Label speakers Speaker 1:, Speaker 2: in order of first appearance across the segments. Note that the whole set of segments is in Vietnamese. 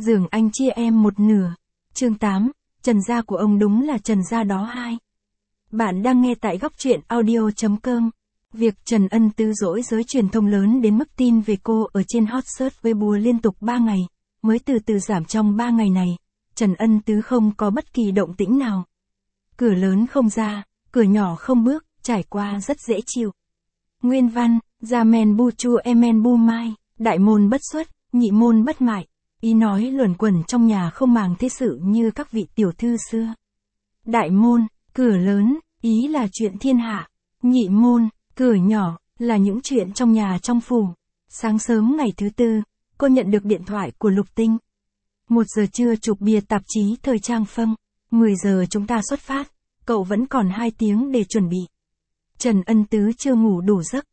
Speaker 1: giường anh chia em một nửa. Chương 8, Trần gia của ông đúng là Trần gia đó 2. Bạn đang nghe tại góc truyện audio.com. Việc Trần Ân Tứ dỗi giới truyền thông lớn đến mức tin về cô ở trên hot search Weibo liên tục 3 ngày, mới từ từ giảm trong 3 ngày này. Trần Ân Tứ không có bất kỳ động tĩnh nào. Cửa lớn không ra, cửa nhỏ không bước, trải qua rất dễ chịu. Nguyên văn, gia men bu chu emen bu mai, đại môn bất xuất, nhị môn bất mại. Ý nói luẩn quẩn trong nhà không màng thế sự như các vị tiểu thư xưa. Đại môn, cửa lớn, ý là chuyện thiên hạ. Nhị môn, cửa nhỏ, là những chuyện trong nhà trong phủ. Sáng sớm ngày thứ tư, cô nhận được điện thoại của Lục Tinh. 1 giờ trưa chụp bìa tạp chí thời trang Phân. 10 giờ chúng ta xuất phát, cậu vẫn còn 2 tiếng để chuẩn bị. Trần Ân Tứ chưa ngủ đủ giấc.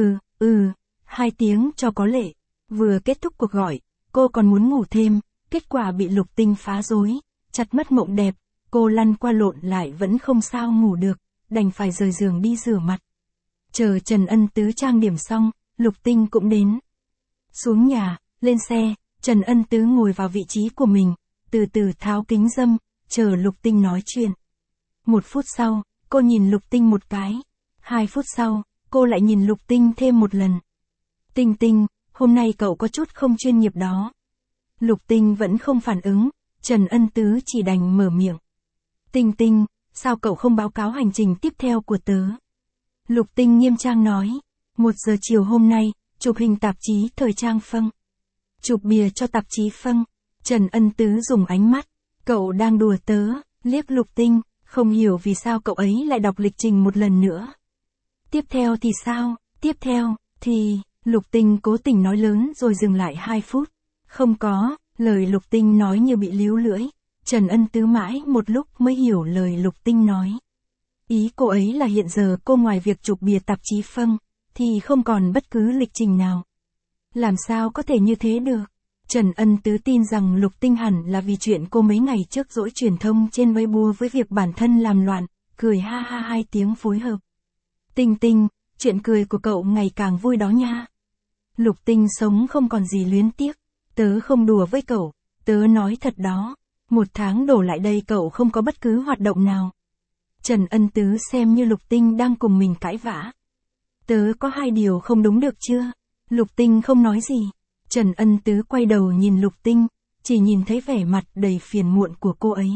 Speaker 1: 2 tiếng cho có lệ. Vừa kết thúc cuộc gọi, cô còn muốn ngủ thêm, kết quả bị Lục Tinh phá rối, chặt mất mộng đẹp, cô lăn qua lộn lại vẫn không sao ngủ được, đành phải rời giường đi rửa mặt. Chờ Trần Ân Tứ trang điểm xong, Lục Tinh cũng đến. Xuống nhà, lên xe, Trần Ân Tứ ngồi vào vị trí của mình, từ từ tháo kính râm, chờ Lục Tinh nói chuyện. 1 phút sau, cô nhìn Lục Tinh một cái. 2 phút sau, cô lại nhìn Lục Tinh thêm một lần. Tinh Tinh, hôm nay cậu có chút không chuyên nghiệp đó. Lục Tinh vẫn không phản ứng, Trần Ân Tứ chỉ đành mở miệng. Tinh Tinh, sao cậu không báo cáo hành trình tiếp theo của tớ? Lục Tinh nghiêm trang nói. 1 giờ chiều hôm nay, chụp hình tạp chí thời trang Phân. Chụp bìa cho tạp chí Phân. Trần Ân Tứ dùng ánh mắt. Cậu đang đùa tớ, liếc Lục Tinh, không hiểu vì sao cậu ấy lại đọc lịch trình một lần nữa. Tiếp theo thì sao? Tiếp theo, thì... Lục Tinh cố tình nói lớn rồi dừng lại 2 phút. Không có, lời Lục Tinh nói như bị líu lưỡi. Trần Ân Tứ mãi một lúc mới hiểu lời Lục Tinh nói. Ý cô ấy là hiện giờ cô ngoài việc chụp bìa tạp chí Phân, thì không còn bất cứ lịch trình nào. Làm sao có thể như thế được? Trần Ân Tứ tin rằng Lục Tinh hẳn là vì chuyện cô mấy ngày trước dỗi truyền thông trên Weibo với việc bản thân làm loạn, cười ha ha 2 tiếng phối hợp. Tinh Tinh, chuyện cười của cậu ngày càng vui đó nha. Lục Tinh sống không còn gì luyến tiếc. Tớ không đùa với cậu, tớ nói thật đó. 1 tháng đổ lại đây cậu không có bất cứ hoạt động nào. Trần Ân Tứ xem như Lục Tinh đang cùng mình cãi vã. Tớ có 2 điều không đúng được chưa? Lục Tinh không nói gì. Trần Ân Tứ quay đầu nhìn Lục Tinh, chỉ nhìn thấy vẻ mặt đầy phiền muộn của cô ấy.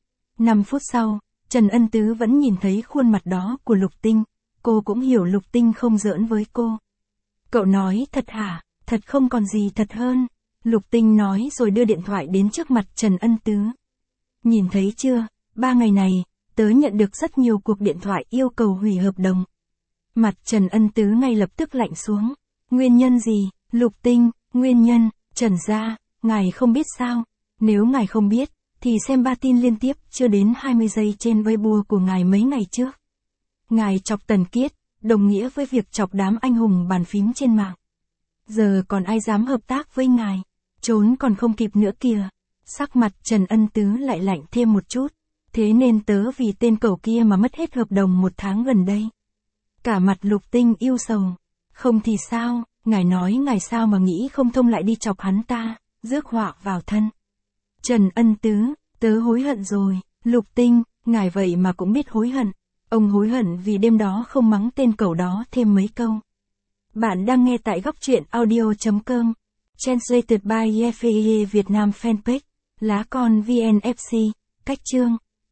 Speaker 1: 5 phút sau, Trần Ân Tứ vẫn nhìn thấy khuôn mặt đó của Lục Tinh. Cô cũng hiểu Lục Tinh không giỡn với cô. Cậu nói thật hả? Thật không còn gì thật hơn. Lục Tinh nói rồi đưa điện thoại đến trước mặt Trần Ân Tứ. Nhìn thấy chưa, 3 ngày này, tớ nhận được rất nhiều cuộc điện thoại yêu cầu hủy hợp đồng. Mặt Trần Ân Tứ ngay lập tức lạnh xuống. Nguyên nhân gì? Lục Tinh, nguyên nhân, Trần gia, ngài không biết sao? Nếu ngài không biết, thì xem 3 tin liên tiếp chưa đến 20 giây trên Weibo của ngài mấy ngày trước. Ngài chọc Tần Kiết, đồng nghĩa với việc chọc đám anh hùng bàn phím trên mạng. Giờ còn ai dám hợp tác với ngài? Trốn còn không kịp nữa kìa. Sắc mặt Trần Ân Tứ lại lạnh thêm một chút. Thế nên tớ vì tên cẩu kia mà mất hết hợp đồng 1 tháng gần đây. Cả mặt Lục Tinh yêu sầu. Không thì sao, ngài nói ngài sao mà nghĩ không thông lại đi chọc hắn ta, rước họa vào thân. Trần Ân Tứ, tớ hối hận rồi. Lục Tinh, ngài vậy mà cũng biết hối hận. Ông hối hận vì đêm đó không mắng tên cẩu đó thêm mấy câu. Bạn đang nghe tại góc truyện audio.com. Translated by Yefeye Việt Nam Fanpage. Lá con VNFC. Cách chương.